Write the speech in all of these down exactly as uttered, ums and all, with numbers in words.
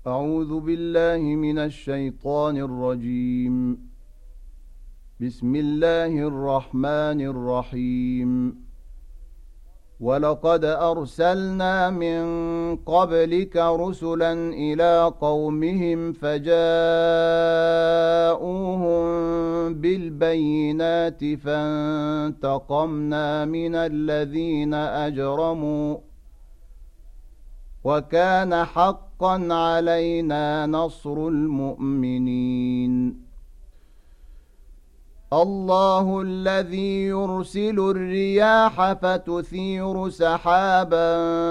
أعوذ بالله من الشيطان الرجيم. بسم الله الرحمن الرحيم. ولقد أرسلنا من قبلك رسلا إلى قومهم فجاءوهم بالبينات فانتقمنا من الذين أجرموا وكان حقا علينا نصر المؤمنين. الله الذي يرسل الرياح فتثير سحابا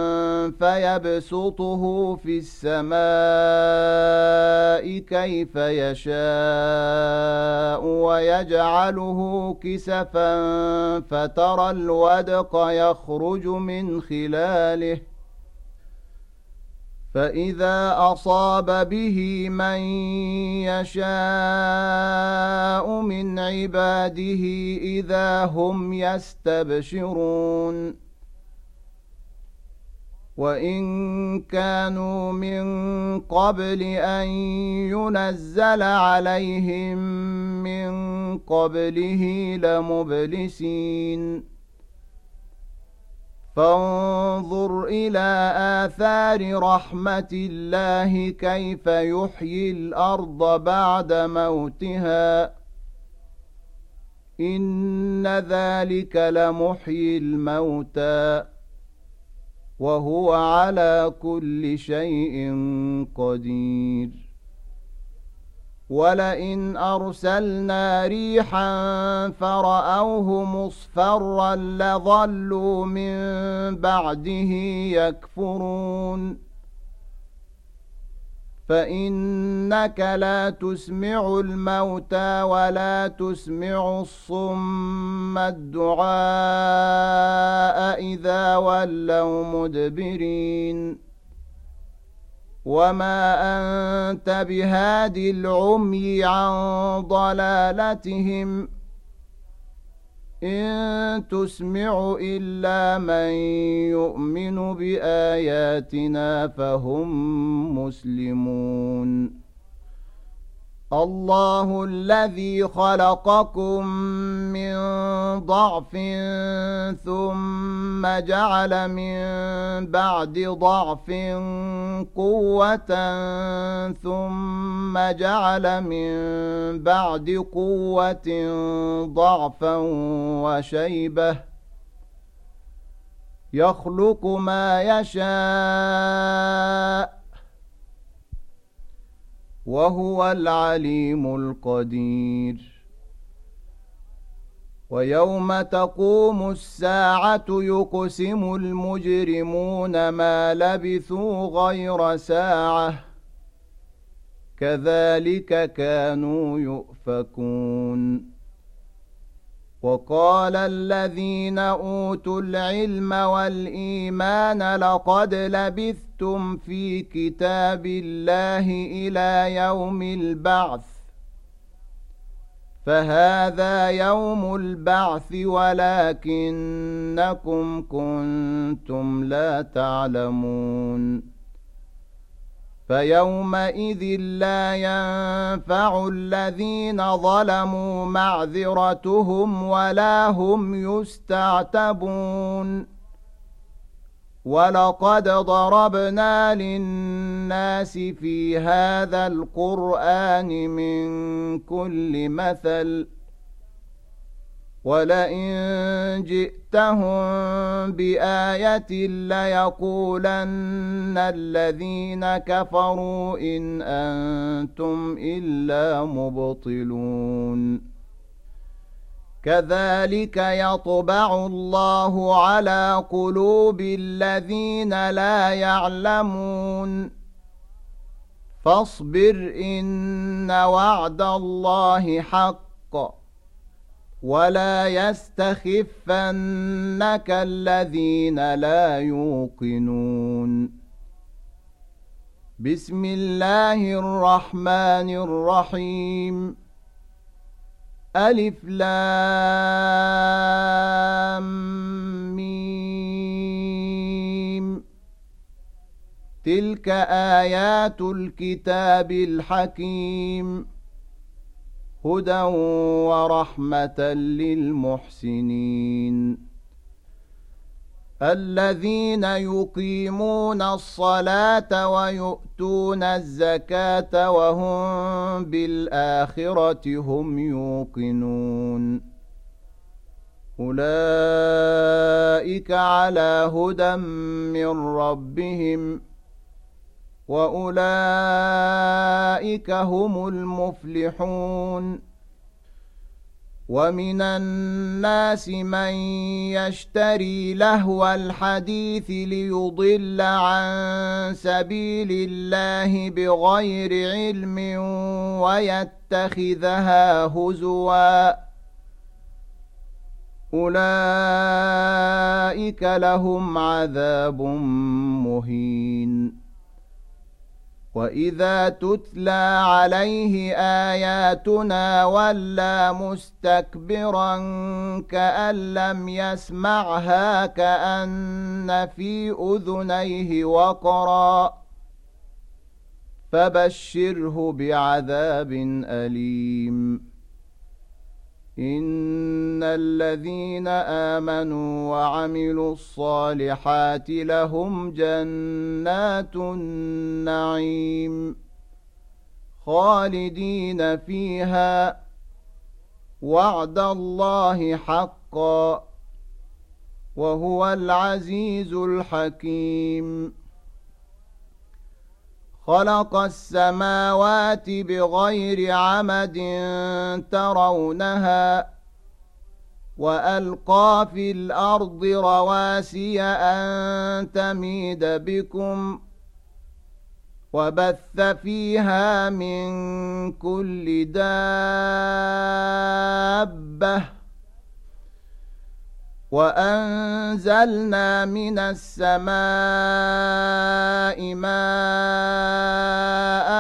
فيبسطه في السماء كيف يشاء ويجعله كسفا فترى الودق يخرج من خلاله فإذا أصاب به من يشاء من عباده إذا هم يستبشرون. وإن كانوا من قبل أن ينزل عليهم من قبله لمبلسين. فانظر إلى آثار رحمة الله كيف يحيي الأرض بعد موتها إن ذلك لمحيي الموتى وهو على كل شيء قدير. ولئن أرسلنا ريحا فرأوه مصفرا لظلوا من بعده يكفرون. فإنك لا تسمع الموتى ولا تسمع الصم الدعاء إذا ولوا مدبرين. وما أنت بهاد العمي عن ضلالتهم إن تسمع إلا من يؤمن بآياتنا فهم مسلمون. الله الذي خلقكم من ضعف ثم جعل من بعد ضعف قوة ثم جعل من بعد قوة ضعفا وشيبة يخلق ما يشاء وهو العليم القدير. ويوم تقوم الساعة يقسم المجرمون ما لبثوا غير ساعة كذلك كانوا يؤفكون. وقال الذين أوتوا العلم والإيمان لقد لبثتم في كتاب الله إلى يوم البعث فهذا يوم البعث ولكنكم كنتم لا تعلمون. فيومئذ لا ينفع الذين ظلموا معذرتهم ولا هم يستعتبون. ولقد ضربنا للناس في هذا القرآن من كل مثل ولئن جئتهم بآية ليقولن الذين كفروا إن أنتم إلا مبطلون. كذلك يطبع الله على قلوب الذين لا يعلمون. فاصبر إن وعد الله حق ولا يستخفنك الذين لا يوقنون. بسم الله الرحمن الرحيم. ألف لام ميم تلك آيات الكتاب الحكيم هدى ورحمة للمحسنين الذين يقيمون الصلاة ويؤتون الزكاة وهم بالآخرة هم يوقنون أولئك على هدى من ربهم وأولئك هم المفلحون ومن الناس من يشتري لهو الحديث ليضل عن سبيل الله بغير علم ويتخذها هزوا أولئك لهم عذاب مهين وإذا تتلى عليه آياتنا ولى مستكبرا كأن لم يسمعها كأن في أذنيه وقرا فبشره بعذاب أليم إن الذين آمنوا وعملوا الصالحات لهم جنات النعيم خالدين فيها وعد الله حقا وهو العزيز الحكيم خلق السماوات بغير عمد ترونها وألقى في الأرض رواسي أن تميد بكم وبث فيها من كل دابة وأنزلنا من السماء ماء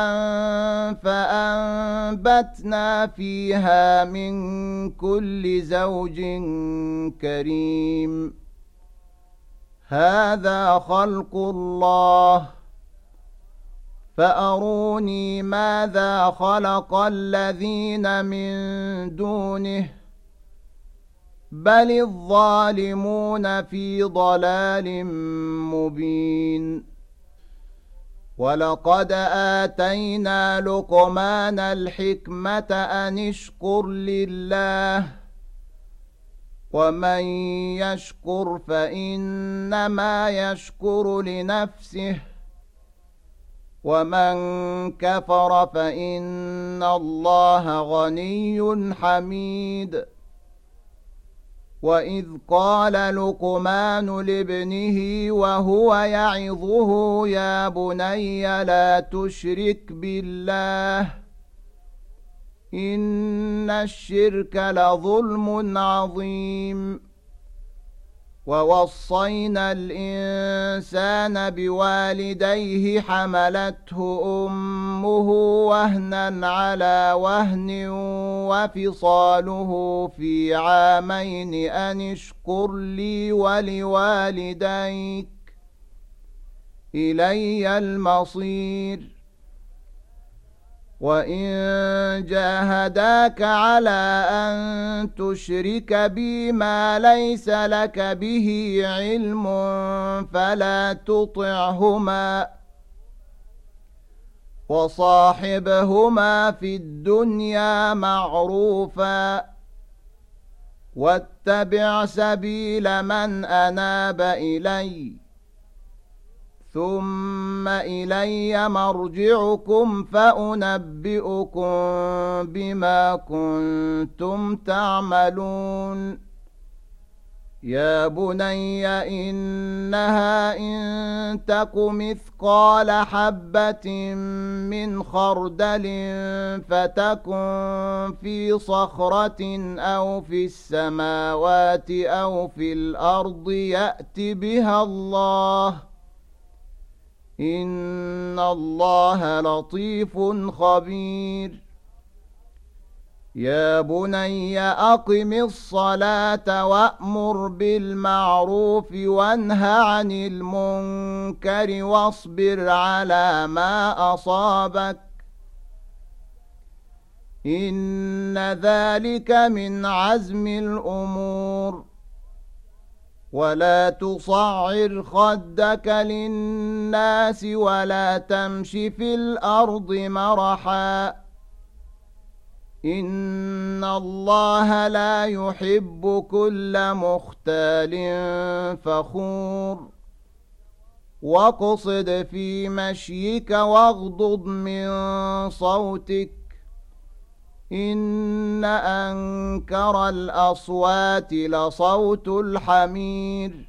فأنبتنا فيها من كل زوج كريم هذا خلق الله فأروني ماذا خلق الذين من دونه بل الظالمون في ضلال مبين ولقد آتينا لقمان الحكمة أن اشكر لله ومن يشكر فإنما يشكر لنفسه ومن كفر فإن الله غني حميد وإذ قال لقمان لابنه وهو يعظه يا بني لا تشرك بالله إن الشرك لظلم عظيم ووصينا الإنسان بوالديه حملته أمه وهنا على وهن وفصاله في عامين أن اشكر لي ولوالديك إلي المصير وإن جاهداك على أن تشرك بي ما ليس لك به علم فلا تطعهما وصاحبهما في الدنيا معروفا واتبع سبيل من أناب إلي ثم إلي مرجعكم فأنبئكم بما كنتم تعملون يا بني إنها إن تك مثقال حبة من خردل فتكن في صخرة أو في السماوات أو في الأرض يأت بها الله إن الله لطيف خبير يا بني أقم الصلاة وأمر بالمعروف وانه عن المنكر واصبر على ما أصابك إن ذلك من عزم الأمور ولا تصعر خدك للناس ولا تمش في الأرض مرحا إن الله لا يحب كل مختال فخور واقصد في مشيك واغضض من صوتك إن أنكر الأصوات لصوت الحمير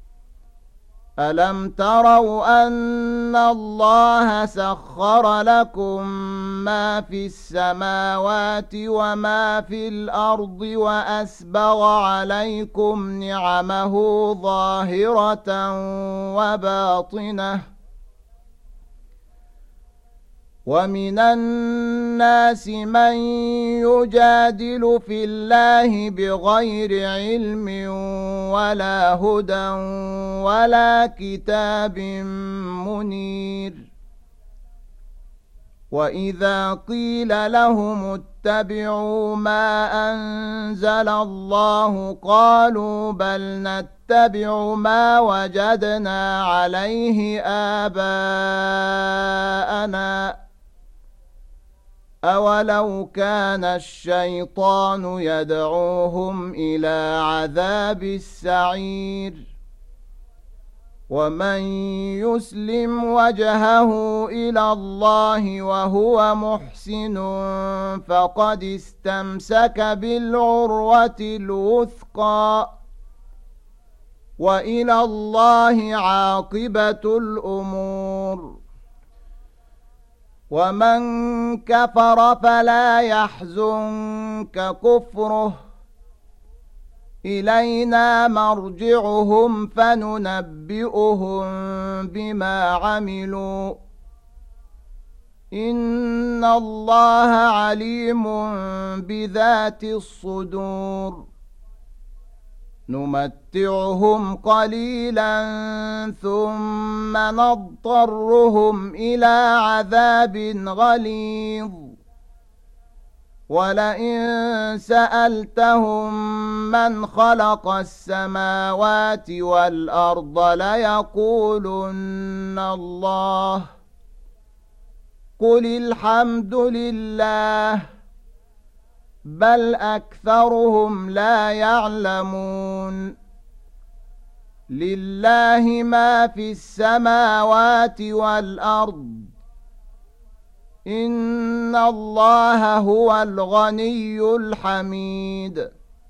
ألم تروا أن الله سخر لكم ما في السماوات وما في الأرض وأسبغ عليكم نعمه ظاهرة وباطنة ومن الناس من يجادل في الله بغير علم ولا هدى ولا كتاب منير وإذا قيل لهم اتبعوا ما أنزل الله قالوا بل نتبع ما وجدنا عليه آباءنا أولو كان الشيطان يدعوهم إلى عذاب السعير ومن يسلم وجهه إلى الله وهو محسن فقد استمسك بالعروة الوثقى وإلى الله عاقبة الأمور ومن كفر فلا يحزنك كفره إلينا مرجعهم فننبئهم بما عملوا إن الله عليم بذات الصدور نمتعهم قليلا ثم نضطرهم إلى عذاب غليظ ولئن سألتهم من خلق السماوات والأرض ليقولن الله قل الحمد لله بل أكثرهم لا يعلمون لله ما في السماوات والأرض إن الله هو الغني الحميد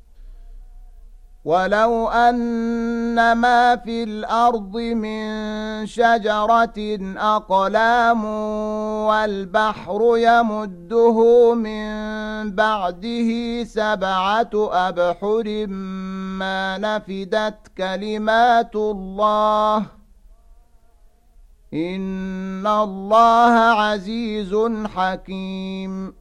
ولو أن ما في الأرض من شجرة أقلام والبحر يمده من بعده سبعة أبحر ما نفدت كلمات الله إن الله عزيز حكيم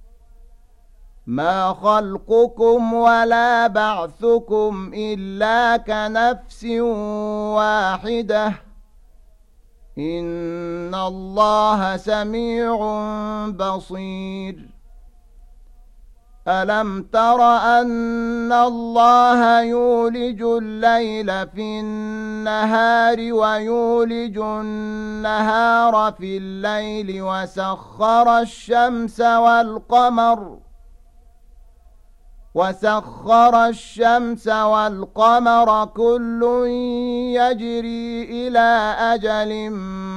ما خلقكم ولا بعثكم إلا كنفس واحدة إن الله سميع بصير ألم تر أن الله يولج الليل في النهار ويولج النهار في الليل وسخر الشمس والقمر وسخر الشمس والقمر كل يجري إلى أجل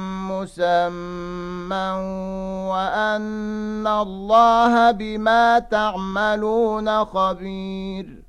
مسمى وأن الله بما تعملون خبير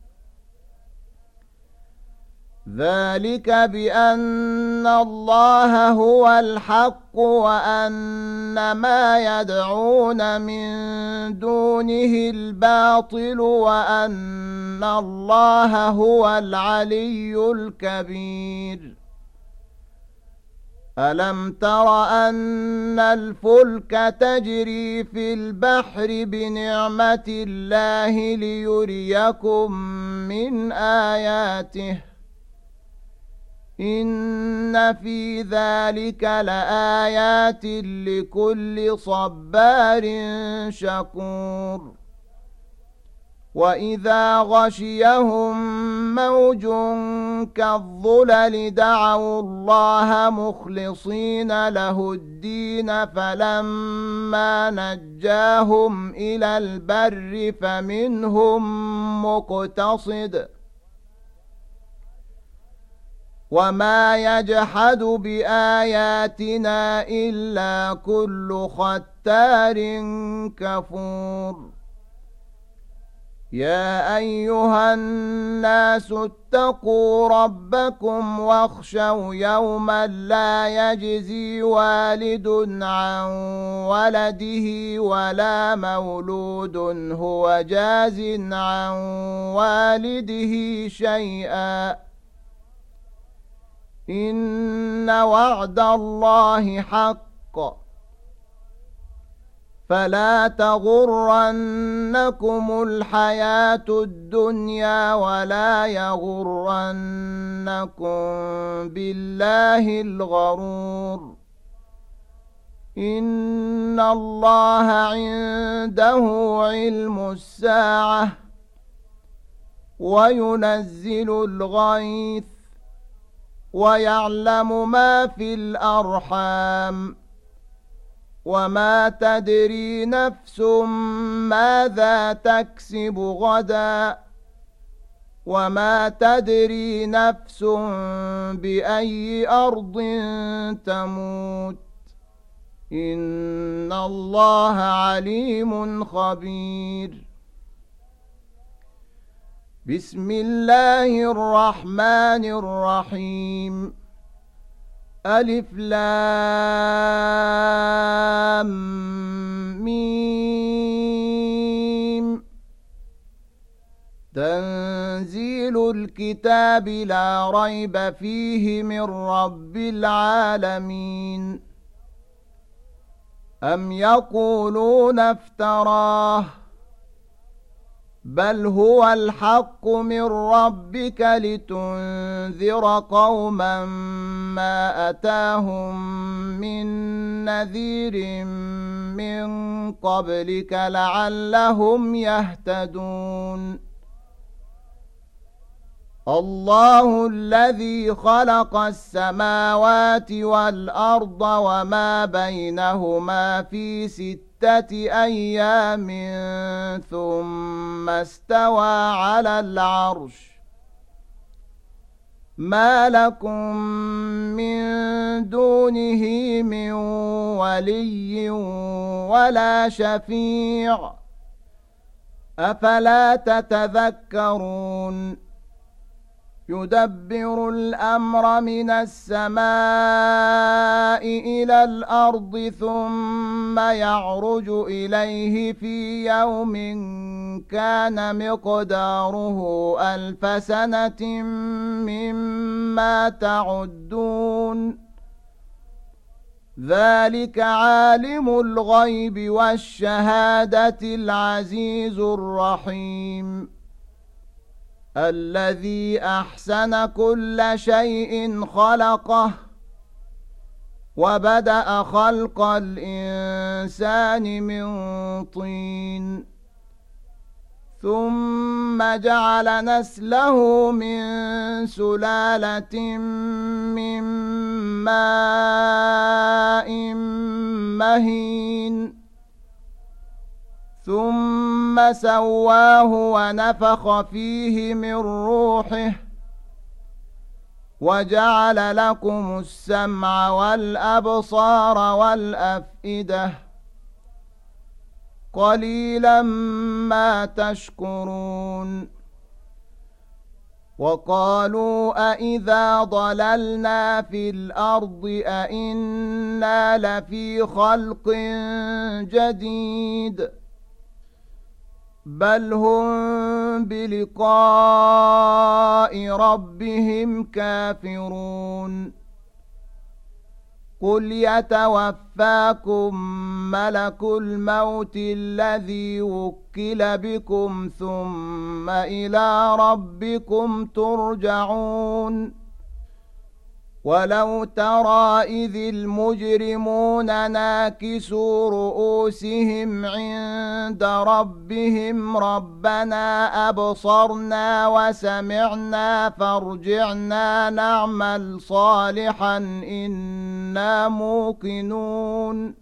ذلك بأن الله هو الحق وأن ما يدعون من دونه الباطل وأن الله هو العلي الكبير ألم تر أن الفلك تجري في البحر بنعمة الله ليريكم من آياته إن في ذلك لآيات لكل صبار شكور وإذا غشيهم موج كالظلل دعوا الله مخلصين له الدين فلما نجاهم إلى البر فمنهم مقتصد وما يجحد بآياتنا إلا كل ختار كفور يا أيها الناس اتقوا ربكم واخشوا يوما لا يجزي والد عن ولده ولا مولود هو جاز عن والده شيئا إن وعد الله حق فلا تغرنكم الحياة الدنيا ولا يغرنكم بالله الغرور إن الله عنده علم الساعة وينزل الغيث ويعلم ما في الأرحام وما تدري نفس ماذا تكسب غدا وما تدري نفس بأي أرض تموت إن الله عليم خبير بسم الله الرحمن الرحيم ألف لام ميم تنزيل الكتاب لا ريب فيه من رب العالمين أم يقولون افتراه بل هو الحق من ربك لتنذر قوما ما أتاهم من نذير من قبلك لعلهم يهتدون الله الذي خلق السماوات والأرض وما بينهما في ستة أيام ثم استوى على العرش ما لكم من دونه من ولي ولا شفيع أفلا تتذكرون يدبر الأمر من السماء إلى الأرض ثم يعرج إليه في يوم كان مقداره ألف سنة مما تعدون ذلك عالم الغيب والشهادة العزيز الرحيم الذي أحسن كل شيء خلقه وبدأ خلق الإنسان من طين ثم جعل نسله من سلالة من ماء مهين ثم سواه ونفخ فيه من روحه وجعل لكم السمع والأبصار والأفئدة قليلا ما تشكرون وقالوا أإذا ضللنا في الأرض أإنا لفي خلق جديد بل هم بلقاء ربهم كافرون قل يتوفاكم ملك الموت الذي وكل بكم ثم إلى ربكم ترجعون ولو ترى إذ المجرمون ناكسوا رؤوسهم عند ربهم ربنا أبصرنا وسمعنا فارجعنا نعمل صالحا إنا موقنون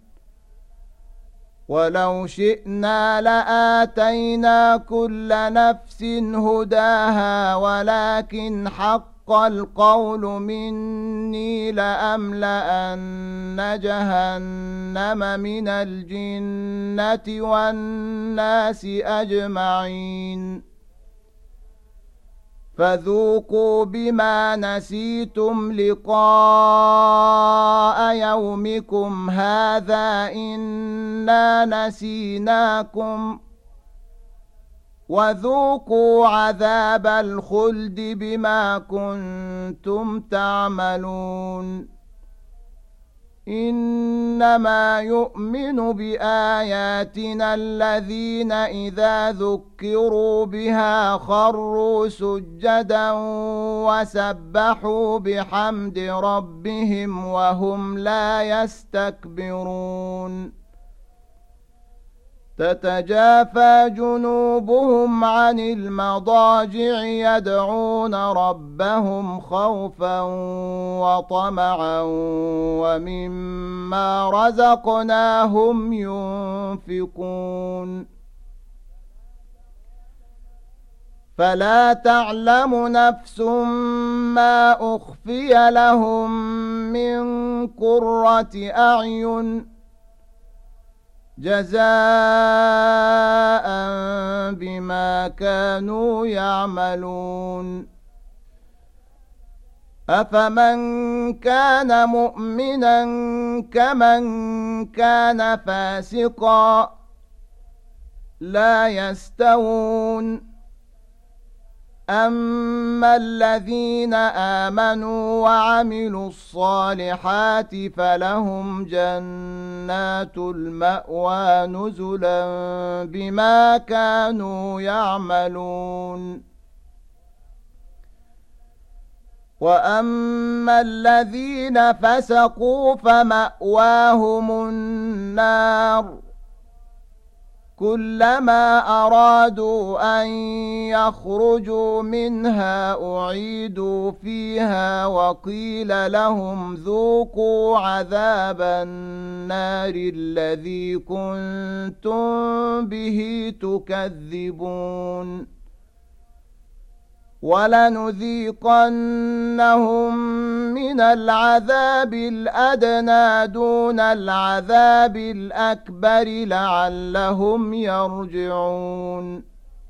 ولو شئنا لآتينا كل نفس هداها ولكن حق القول مني لأملأن جهنم من الجنة والناس أجمعين فذوقوا بما نسيتم لقاء يومكم هذا إنا نسيناكم وذوقوا عذاب الخلد بما كنتم تعملون إنما يؤمن بآياتنا الذين إذا ذكروا بها خروا سجدا وسبحوا بحمد ربهم وهم لا يستكبرون تتجافى جنوبهم عن المضاجع يدعون ربهم خوفا وطمعا ومما رزقناهم ينفقون فلا تعلم نفس ما أخفي لهم من قرة أعين جزاء بما كانوا يعملون أفمن كان مؤمنا كمن كان فاسقا لا يستوون أما الذين آمنوا وعملوا الصالحات فلهم جنات المأوى نزلا بما كانوا يعملون وأما الذين فسقوا فمأواهم النار كلما أرادوا أن يخرجوا منها أعيدوا فيها وقيل لهم ذوقوا عذاب النار الذي كنتم به تكذبون ولنذيقنهم من العذاب الأدنى دون العذاب الأكبر لعلهم يرجعون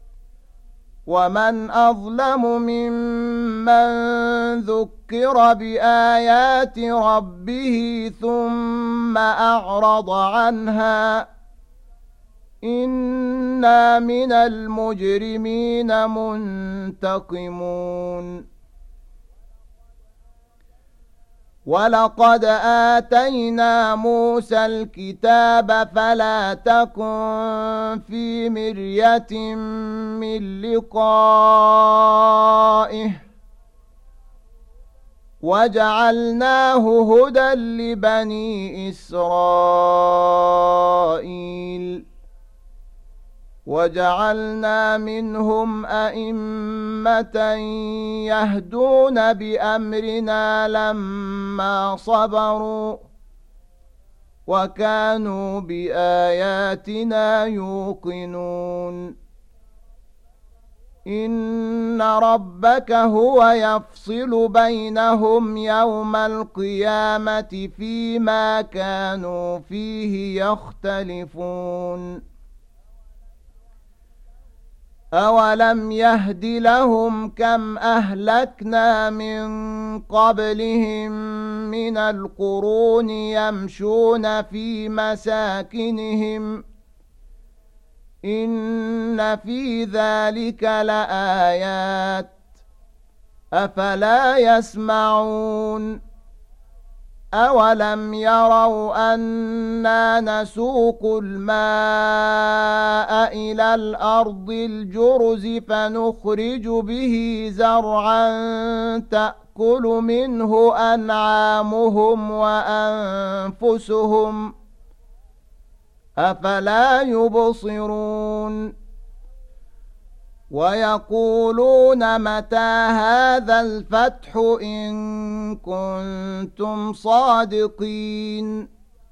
ومن أظلم ممن ذكر بآيات ربه ثم أعرض عنها إنا من المجرمين منتقمون ولقد آتينا موسى الكتاب فلا تكن في مرية من لقائه وجعلناه هدى لبني إسرائيل وجعلنا منهم أئمة يهدون بأمرنا لما صبروا وكانوا بآياتنا يوقنون إن ربك هو يفصل بينهم يوم القيامة فيما كانوا فيه يختلفون أولم يهد لهم كم أهلكنا من قبلهم من القرون يمشون في مساكنهم إن في ذلك لآيات أفلا يسمعون أولم يروا أنا نسوق الماء إلى الأرض الجرز فنخرج به زرعا تأكل منه أنعامهم وأنفسهم أفلا يبصرون ويقولون متى هذا الفتح إن كنتم صادقين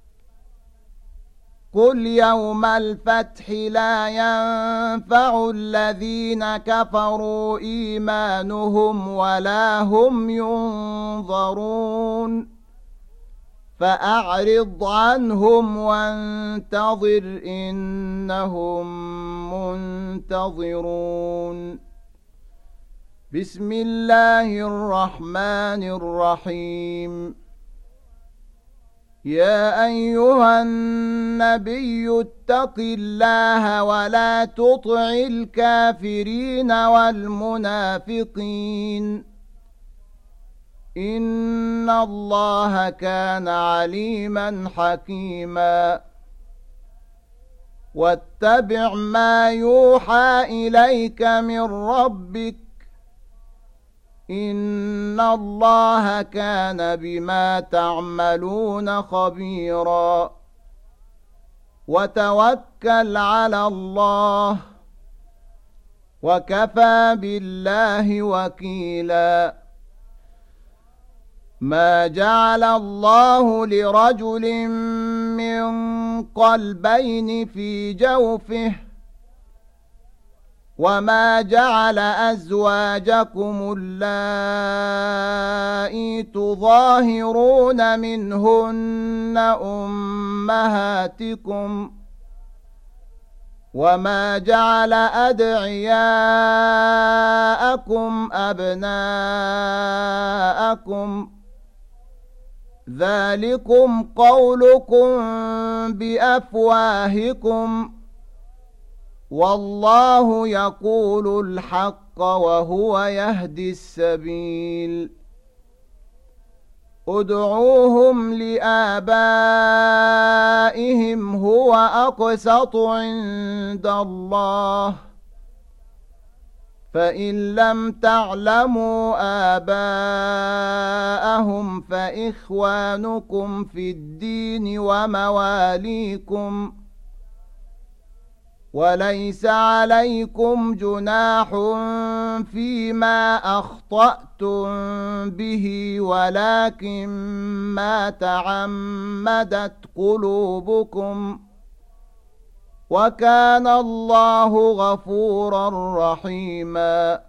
قل يوم الفتح لا ينفع الذين كفروا إيمانهم ولا هم ينظرون فأعرض عنهم وانتظر إنهم منتظرون بسم الله الرحمن الرحيم يا أيها النبي اتق الله ولا تطع الكافرين والمنافقين إن الله كان عليما حكيما واتبع ما يوحى إليك من ربك إن الله كان بما تعملون خبيرا وتوكل على الله وكفى بالله وكيلا ما جعل الله لرجل من قلبين في جوفه وما جعل أزواجكم اللائي تظاهرون منهن أمهاتكم وما جعل أدعياءكم أبناءكم ذلكم قولكم بأفواهكم والله يقول الحق وهو يهدي السبيل ادعوهم لآبائهم هو أقسط عند الله فإن لم تعلموا آباءهم فإخوانكم في الدين ومواليكم وليس عليكم جناح فيما أخطأتم به ولكن ما تعمدت قلوبكم وكان الله غفورا رحيما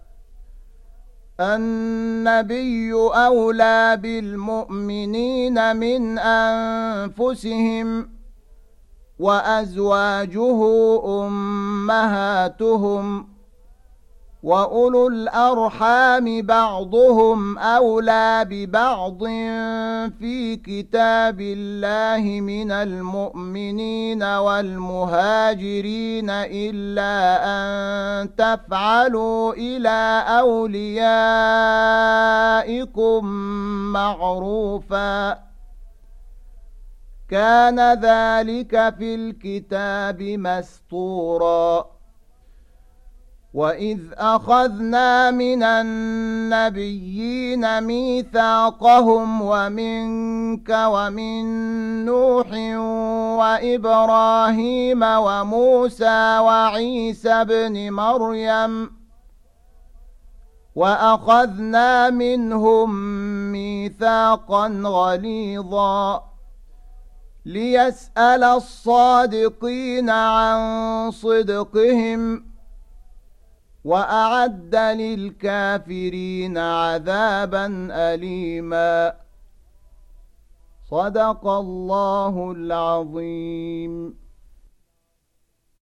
النبي أولى بالمؤمنين من أنفسهم وأزواجه أمهاتهم وأولو الأرحام بعضهم أولى ببعض في كتاب الله من المؤمنين والمهاجرين إلا أن تفعلوا إلى أوليائكم معروفا كان ذلك في الكتاب مسطورا وإذ أخذنا من النبيين ميثاقهم ومنك ومن نوح وإبراهيم وموسى وعيسى بن مريم وأخذنا منهم ميثاقا غليظا ليسأل الصادقين عن صدقهم وأعد للكافرين عذابا أليما صدق الله العظيم.